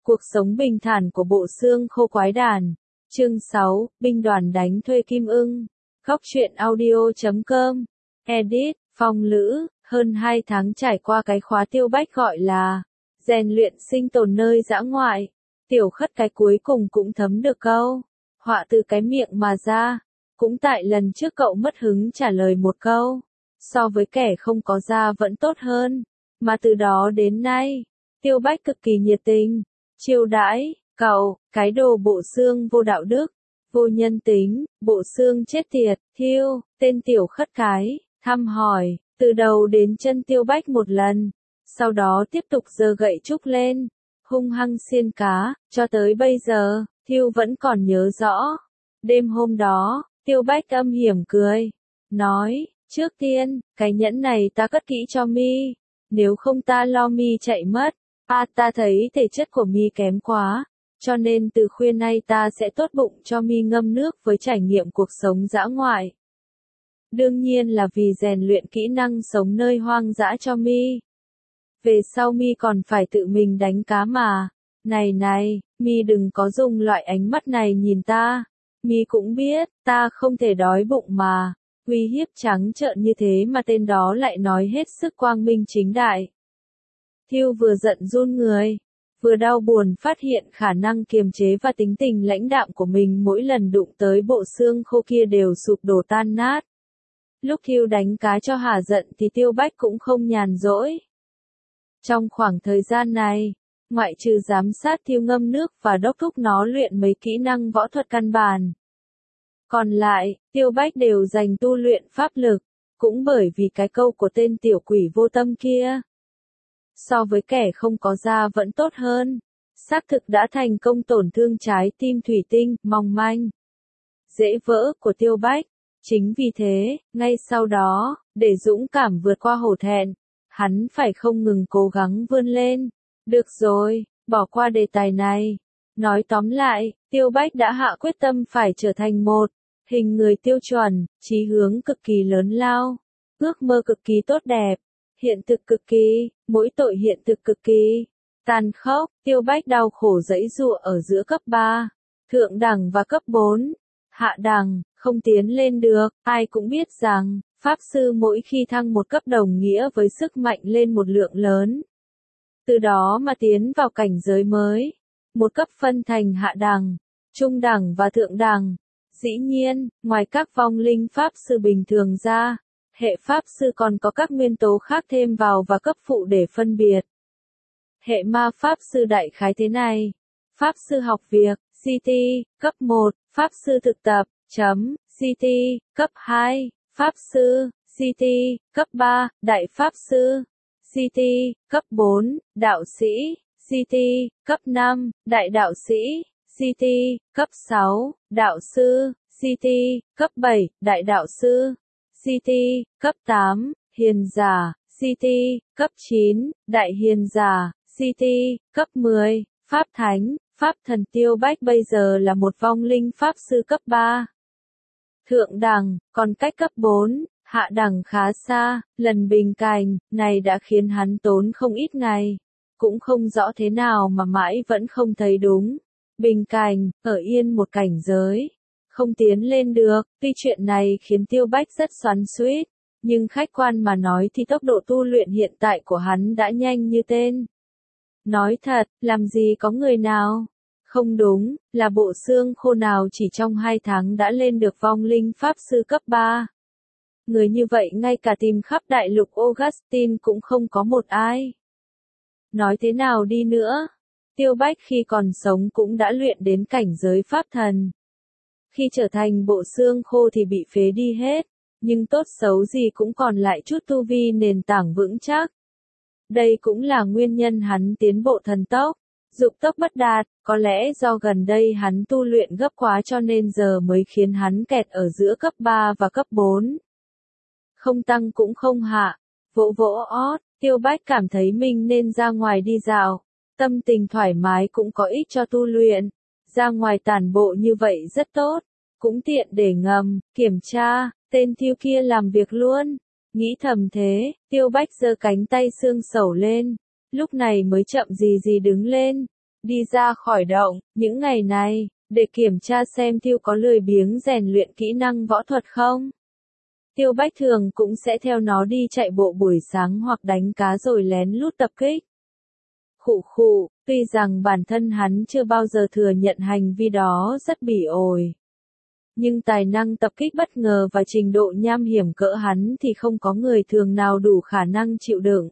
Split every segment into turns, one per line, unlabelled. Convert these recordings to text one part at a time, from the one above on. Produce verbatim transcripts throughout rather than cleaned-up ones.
Cuộc sống bình thản của bộ xương khô quái đản. Chương sáu, binh đoàn đánh thuê Kim Ưng. Góc truyện audio chấm com. Edit, Phong Lữ, hơn hai tháng trải qua cái khóa Tiêu Bách gọi là rèn luyện sinh tồn nơi dã ngoại. Tiểu Khất cái cuối cùng cũng thấm được câu họa từ cái miệng mà ra. Cũng tại lần trước cậu mất hứng trả lời một câu, so với kẻ không có da vẫn tốt hơn. Mà từ đó đến nay, Tiêu Bách cực kỳ nhiệt tình, chiêu đãi cậu, cái đồ bộ xương vô đạo đức, vô nhân tính, bộ xương chết tiệt, thiêu, tên Tiểu Khất cái, thăm hỏi, từ đầu đến chân Tiêu Bách một lần, sau đó tiếp tục giơ gậy trúc lên, hung hăng xiên cá, cho tới bây giờ, thiêu vẫn còn nhớ rõ. Đêm hôm đó, Tiêu Bách âm hiểm cười, nói, trước tiên, cái nhẫn này ta cất kỹ cho mi, nếu không ta lo mi chạy mất. À, ta thấy thể chất của mi kém quá, cho nên từ khuya nay ta sẽ tốt bụng cho mi ngâm nước với trải nghiệm cuộc sống dã ngoại. Đương nhiên là vì rèn luyện kỹ năng sống nơi hoang dã cho mi. Về sau mi còn phải tự mình đánh cá mà. Này này, mi đừng có dùng loại ánh mắt này nhìn ta. Mi cũng biết, ta không thể đói bụng mà. Uy hiếp trắng trợn như thế mà tên đó lại nói hết sức quang minh chính đại. Thiêu vừa giận run người, vừa đau buồn phát hiện khả năng kiềm chế và tính tình lãnh đạm của mình mỗi lần đụng tới bộ xương khô kia đều sụp đổ tan nát. Lúc Thiêu đánh cá cho hả giận thì Tiêu Bách cũng không nhàn rỗi. Trong khoảng thời gian này, ngoại trừ giám sát Thiêu ngâm nước và đốc thúc nó luyện mấy kỹ năng võ thuật căn bản, còn lại, Tiêu Bách đều dành tu luyện pháp lực, cũng bởi vì cái câu của tên tiểu quỷ vô tâm kia. So với kẻ không có da vẫn tốt hơn, xác thực đã thành công tổn thương trái tim thủy tinh, mong manh, dễ vỡ của Tiêu Bách. Chính vì thế, ngay sau đó, để dũng cảm vượt qua hổ thẹn, hắn phải không ngừng cố gắng vươn lên. Được rồi, bỏ qua đề tài này. Nói tóm lại, Tiêu Bách đã hạ quyết tâm phải trở thành một hình người tiêu chuẩn, chí hướng cực kỳ lớn lao, ước mơ cực kỳ tốt đẹp, hiện thực cực kỳ, mỗi tội hiện thực cực kỳ tàn khốc. Tiêu Bách đau khổ giãy giụa ở giữa cấp ba, thượng đẳng và cấp bốn, hạ đẳng, không tiến lên được. Ai cũng biết rằng, pháp sư mỗi khi thăng một cấp đồng nghĩa với sức mạnh lên một lượng lớn. Từ đó mà tiến vào cảnh giới mới, một cấp phân thành hạ đẳng, trung đẳng và thượng đẳng. Dĩ nhiên, ngoài các vong linh pháp sư bình thường ra, hệ pháp sư còn có các nguyên tố khác thêm vào và cấp phụ để phân biệt. Hệ ma pháp sư đại khái thế này: pháp sư học việc, xê tê, cấp một, pháp sư thực tập, chấm, xê tê, cấp hai, pháp sư, xê tê, cấp ba, đại pháp sư, xê tê, cấp bốn, đạo sĩ, xê tê, cấp năm, đại đạo sĩ, xê tê, cấp sáu, đạo sư, xê tê, cấp bảy, đại đạo sư, xê tê, cấp tám, hiền giả, xê tê, cấp chín, đại hiền giả, xê tê, cấp mười, pháp thánh, pháp thần. Tiêu Bách bây giờ là một vong linh pháp sư cấp ba. Thượng đẳng, còn cách cấp bốn, hạ đẳng khá xa. Lần bình cảnh này đã khiến hắn tốn không ít ngày, cũng không rõ thế nào mà mãi vẫn không thấy đúng. Bình cảnh, ở yên một cảnh giới, không tiến lên được. Tuy chuyện này khiến Tiêu Bách rất xoắn xuýt, nhưng khách quan mà nói thì tốc độ tu luyện hiện tại của hắn đã nhanh như tên. Nói thật, làm gì có người nào, không đúng, là bộ xương khô nào chỉ trong hai tháng đã lên được vong linh pháp sư cấp ba. Người như vậy ngay cả tìm khắp đại lục Augustine cũng không có một ai. Nói thế nào đi nữa, Tiêu Bách khi còn sống cũng đã luyện đến cảnh giới pháp thần. Khi trở thành bộ xương khô thì bị phế đi hết, nhưng tốt xấu gì cũng còn lại chút tu vi nền tảng vững chắc. Đây cũng là nguyên nhân hắn tiến bộ thần tốc, dục tốc bất đạt. Có lẽ do gần đây hắn tu luyện gấp quá cho nên giờ mới khiến hắn kẹt ở giữa cấp ba và cấp bốn. Không tăng cũng không hạ, vỗ vỗ ót, Tiêu Bách cảm thấy mình nên ra ngoài đi dạo. Tâm tình thoải mái cũng có ích cho tu luyện. Ra ngoài tản bộ như vậy rất tốt, cũng tiện để ngầm kiểm tra tên Thiêu kia làm việc luôn. Nghĩ thầm thế, Tiêu Bách giơ cánh tay xương sẩu lên, lúc này mới chậm gì gì đứng lên, đi ra khỏi động, những ngày này, để kiểm tra xem Tiêu có lười biếng rèn luyện kỹ năng võ thuật không. Tiêu Bách thường cũng sẽ theo nó đi chạy bộ buổi sáng hoặc đánh cá rồi lén lút tập kích. Khụ khụ, tuy rằng bản thân hắn chưa bao giờ thừa nhận hành vi đó rất bỉ ổi. Nhưng tài năng tập kích bất ngờ và trình độ nham hiểm cỡ hắn thì không có người thường nào đủ khả năng chịu đựng.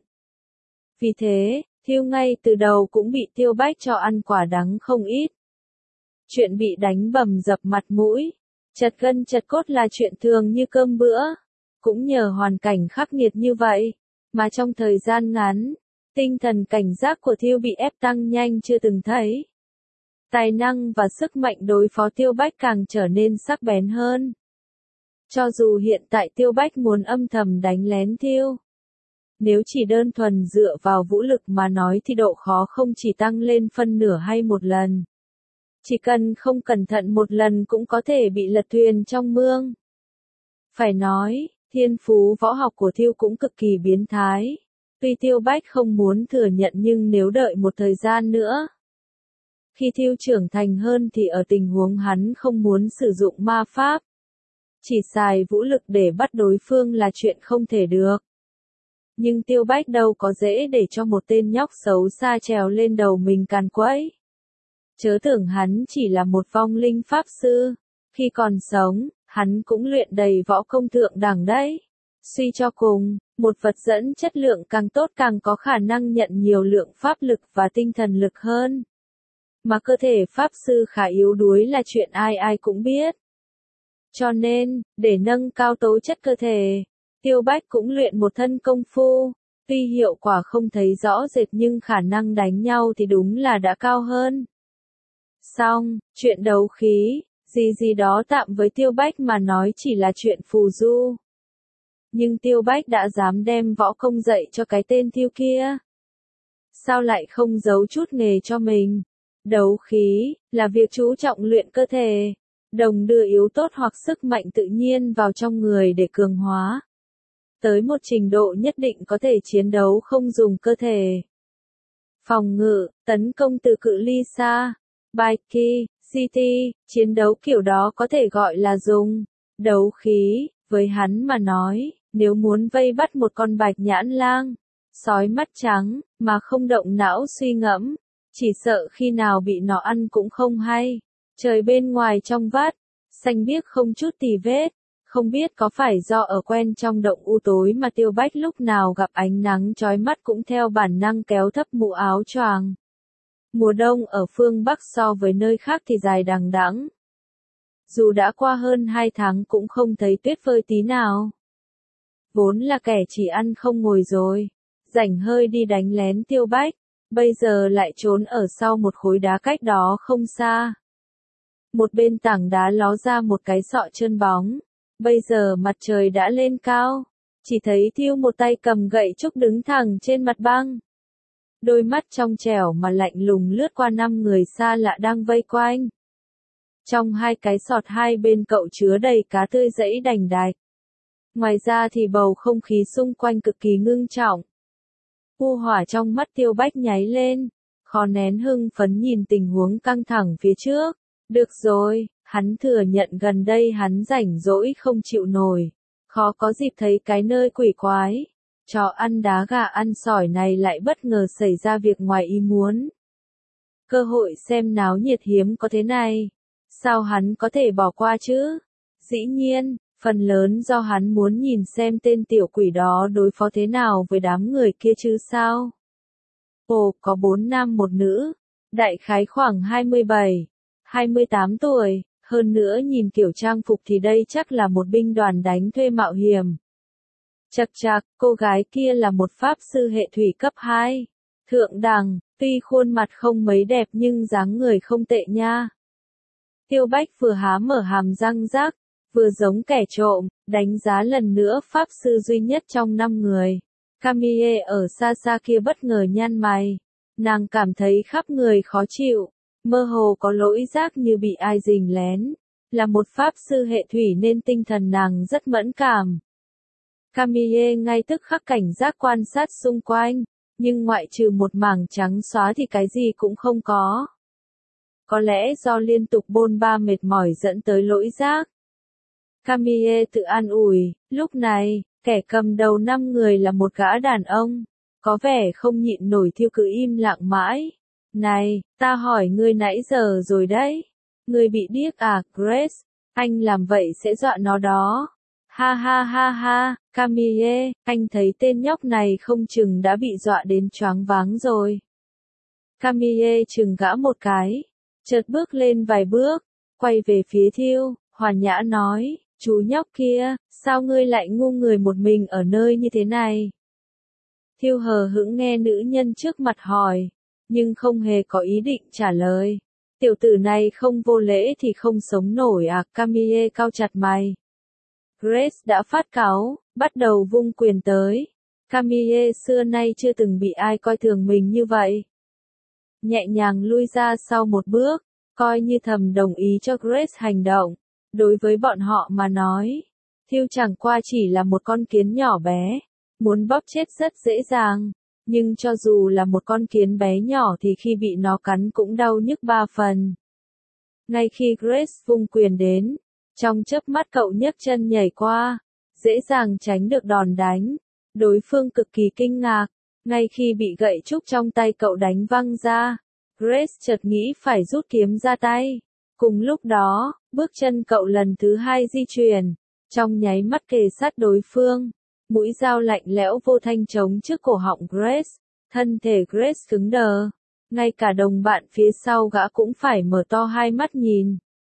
Vì thế, Thiêu ngay từ đầu cũng bị Tiêu Bách cho ăn quả đắng không ít. Chuyện bị đánh bầm dập mặt mũi, chật gân chật cốt là chuyện thường như cơm bữa. Cũng nhờ hoàn cảnh khắc nghiệt như vậy, mà trong thời gian ngắn, tinh thần cảnh giác của Thiêu bị ép tăng nhanh chưa từng thấy. Tài năng và sức mạnh đối phó Tiêu Bách càng trở nên sắc bén hơn. Cho dù hiện tại Tiêu Bách muốn âm thầm đánh lén Thiêu, nếu chỉ đơn thuần dựa vào vũ lực mà nói thì độ khó không chỉ tăng lên phân nửa hay một lần. Chỉ cần không cẩn thận một lần cũng có thể bị lật thuyền trong mương. Phải nói, thiên phú võ học của Thiêu cũng cực kỳ biến thái. Tuy Tiêu Bách không muốn thừa nhận nhưng nếu đợi một thời gian nữa, khi Thiêu trưởng thành hơn thì ở tình huống hắn không muốn sử dụng ma pháp, chỉ xài vũ lực để bắt đối phương là chuyện không thể được. Nhưng Tiêu Bách đâu có dễ để cho một tên nhóc xấu xa trèo lên đầu mình càn quấy. Chớ tưởng hắn chỉ là một vong linh pháp sư, khi còn sống, hắn cũng luyện đầy võ công thượng đẳng đấy. Suy cho cùng, một vật dẫn chất lượng càng tốt càng có khả năng nhận nhiều lượng pháp lực và tinh thần lực hơn. Mà cơ thể pháp sư khá yếu đuối là chuyện ai ai cũng biết. Cho nên, để nâng cao tố chất cơ thể, Tiêu Bách cũng luyện một thân công phu. Tuy hiệu quả không thấy rõ rệt nhưng khả năng đánh nhau thì đúng là đã cao hơn. Xong, chuyện đấu khí, gì gì đó tạm với Tiêu Bách mà nói chỉ là chuyện phù du. Nhưng Tiêu Bách đã dám đem võ công dạy cho cái tên Thiêu kia. Sao lại không giấu chút nghề cho mình? Đấu khí, là việc chú trọng luyện cơ thể, đồng đưa yếu tốt hoặc sức mạnh tự nhiên vào trong người để cường hóa. Tới một trình độ nhất định có thể chiến đấu không dùng cơ thể. Phòng ngự, tấn công từ cự ly xa, Baiki, xê tê, chiến đấu kiểu đó có thể gọi là dùng đấu khí. Với hắn mà nói, nếu muốn vây bắt một con bạch nhãn lang, sói mắt trắng, mà không động não suy ngẫm, chỉ sợ khi nào bị nó ăn cũng không hay. Trời bên ngoài trong vắt, xanh biếc không chút tì vết, không biết có phải do ở quen trong động u tối mà Tiêu Bách lúc nào gặp ánh nắng chói mắt cũng theo bản năng kéo thấp mũ áo choàng. Mùa đông ở phương Bắc so với nơi khác thì dài đằng đẵng. Dù đã qua hơn hai tháng cũng không thấy tuyết phơi tí nào. Vốn là kẻ chỉ ăn không ngồi rồi, rảnh hơi đi đánh lén Tiêu Bách, bây giờ lại trốn ở sau một khối đá cách đó không xa. Một bên tảng đá ló ra một cái sọ trơn bóng, bây giờ mặt trời đã lên cao, chỉ thấy Thiêu một tay cầm gậy trúc đứng thẳng trên mặt băng. Đôi mắt trong trẻo mà lạnh lùng lướt qua năm người xa lạ đang vây quanh. Trong hai cái sọt hai bên cậu chứa đầy cá tươi dẫy đành đạch. Ngoài ra thì bầu không khí xung quanh cực kỳ ngưng trọng. U hỏa trong mắt Tiêu Bách nháy lên, khó nén hưng phấn nhìn tình huống căng thẳng phía trước. Được rồi, hắn thừa nhận gần đây hắn rảnh rỗi không chịu nổi. Khó có dịp thấy cái nơi quỷ quái. Trò ăn đá gà ăn sỏi này lại bất ngờ xảy ra việc ngoài ý muốn. Cơ hội xem náo nhiệt hiếm có thế này. Sao hắn có thể bỏ qua chứ? Dĩ nhiên, phần lớn do hắn muốn nhìn xem tên tiểu quỷ đó đối phó thế nào với đám người kia chứ sao. Ồ, có bốn nam một nữ, đại khái khoảng hai mươi bảy, hai mươi tám tuổi, hơn nữa nhìn kiểu trang phục thì đây chắc là một binh đoàn đánh thuê mạo hiểm. Chậc chạc, cô gái kia là một pháp sư hệ thủy cấp hai. Thượng đẳng, tuy khuôn mặt không mấy đẹp nhưng dáng người không tệ nha. Tiêu Bách vừa há mở hàm răng rác, vừa giống kẻ trộm, đánh giá lần nữa pháp sư duy nhất trong năm người. Camille ở xa xa kia bất ngờ nhăn mày. Nàng cảm thấy khắp người khó chịu, mơ hồ có lỗi giác như bị ai rình lén. Là một pháp sư hệ thủy nên tinh thần nàng rất mẫn cảm. Camille ngay tức khắc cảnh giác quan sát xung quanh. nhưng ngoại trừ một mảng trắng xóa thì cái gì cũng không có. Có lẽ do liên tục bôn ba mệt mỏi dẫn tới lỗi giác. Camille tự an ủi, lúc này, kẻ cầm đầu năm người là một gã đàn ông, có vẻ không nhịn nổi Thiêu cứ im lặng mãi. Này, ta hỏi ngươi nãy giờ rồi đấy. Ngươi bị điếc à, Grace? Anh làm vậy sẽ dọa nó đó. Ha ha ha ha, Camille, anh thấy tên nhóc này không chừng đã bị dọa đến choáng váng rồi. Camille chừng gã một cái, chợt bước lên vài bước, quay về phía Thiêu, hòa nhã nói, chú nhóc kia, sao ngươi lại ngu người một mình ở nơi như thế này? Thiêu hờ hững nghe nữ nhân trước mặt hỏi, nhưng không hề có ý định trả lời. Tiểu tử này không vô lễ thì không sống nổi à, Camille cau chặt mày. Grace đã phát cáu, bắt đầu vung quyền tới. Camille xưa nay chưa từng bị ai coi thường mình như vậy. Nhẹ nhàng lui ra sau một bước, coi như thầm đồng ý cho Grace hành động. Đối với bọn họ mà nói, Thiêu chẳng qua chỉ là một con kiến nhỏ bé, muốn bóp chết rất dễ dàng. Nhưng cho dù là một con kiến bé nhỏ thì khi bị nó cắn cũng đau nhức ba phần. Ngay khi Grace vung quyền đến, trong chớp mắt cậu nhấc chân nhảy qua, dễ dàng tránh được đòn đánh. Đối phương cực kỳ kinh ngạc, ngay khi bị gậy trúc trong tay cậu đánh văng ra, Grace chợt nghĩ phải rút kiếm ra tay. Cùng lúc đó, bước chân cậu lần thứ hai di chuyển, trong nháy mắt kề sát đối phương. Mũi dao lạnh lẽo vô thanh trống trước cổ họng Grace, thân thể Grace cứng đờ, ngay cả đồng bạn phía sau gã cũng phải mở to hai mắt nhìn.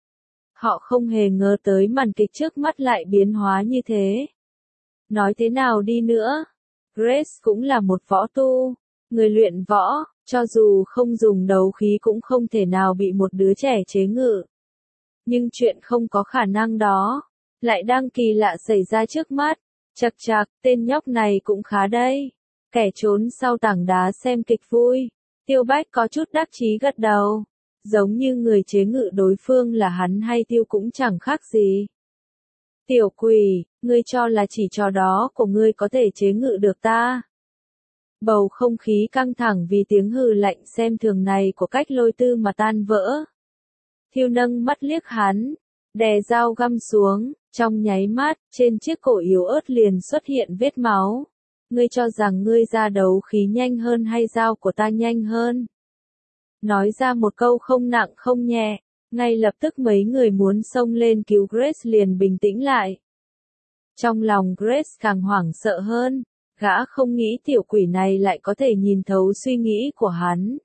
Họ không hề ngờ tới màn kịch trước mắt lại biến hóa như thế. Nói thế nào đi nữa, Grace cũng là một võ tu, người luyện võ, cho dù không dùng đấu khí cũng không thể nào bị một đứa trẻ chế ngự. Nhưng chuyện không có khả năng đó, lại đang kỳ lạ xảy ra trước mắt. Chậc chậc, tên nhóc này cũng khá đây. Kẻ trốn sau tảng đá xem kịch vui. Tiêu Bách có chút đắc chí gật đầu. Giống như người chế ngự đối phương là hắn hay Tiêu cũng chẳng khác gì. Tiểu quỷ, ngươi cho là chỉ trò đó của ngươi có thể chế ngự được ta. Bầu không khí căng thẳng vì tiếng hừ lạnh xem thường này của Cách Lôi Tư mà tan vỡ. Thiêu nâng mắt liếc hắn, đè dao găm xuống. Trong nháy mắt, trên chiếc cổ yếu ớt liền xuất hiện vết máu. Ngươi cho rằng ngươi ra đấu khí nhanh hơn hay dao của ta nhanh hơn? Nói ra một câu không nặng không nhẹ, ngay lập tức mấy người muốn xông lên cứu Grace liền bình tĩnh lại. Trong lòng Grace càng hoảng sợ hơn, gã không nghĩ tiểu quỷ này lại có thể nhìn thấu suy nghĩ của hắn.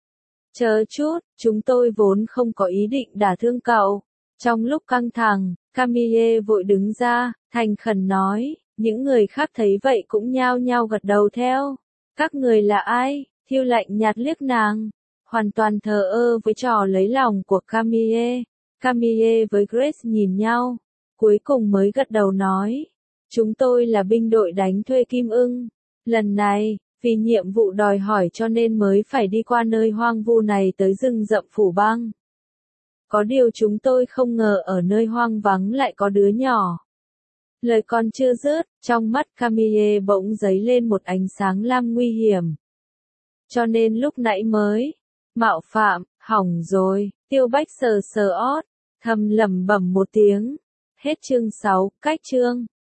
Chờ chút, chúng tôi vốn không có ý định đả thương cậu. Trong lúc căng thẳng, Camille vội đứng ra, thành khẩn nói, những người khác thấy vậy cũng nhao nhao gật đầu theo. Các người là ai? Thiêu lạnh nhạt liếc nàng, hoàn toàn thờ ơ với trò lấy lòng của Camille. Camille với Grace nhìn nhau, cuối cùng mới gật đầu nói, chúng tôi là binh đội đánh thuê Kim Ưng. Lần này, vì nhiệm vụ đòi hỏi cho nên mới phải đi qua nơi hoang vu này tới rừng rậm Phủ Băng. Có điều chúng tôi không ngờ ở nơi hoang vắng lại có đứa nhỏ. Lời còn chưa dứt, trong mắt Camille bỗng dấy lên một ánh sáng lam nguy hiểm. Cho nên lúc nãy mới, mạo phạm, hỏng rồi, Tiêu Bách sờ sờ ót, thầm lẩm bẩm một tiếng. Hết chương sáu, cách chương.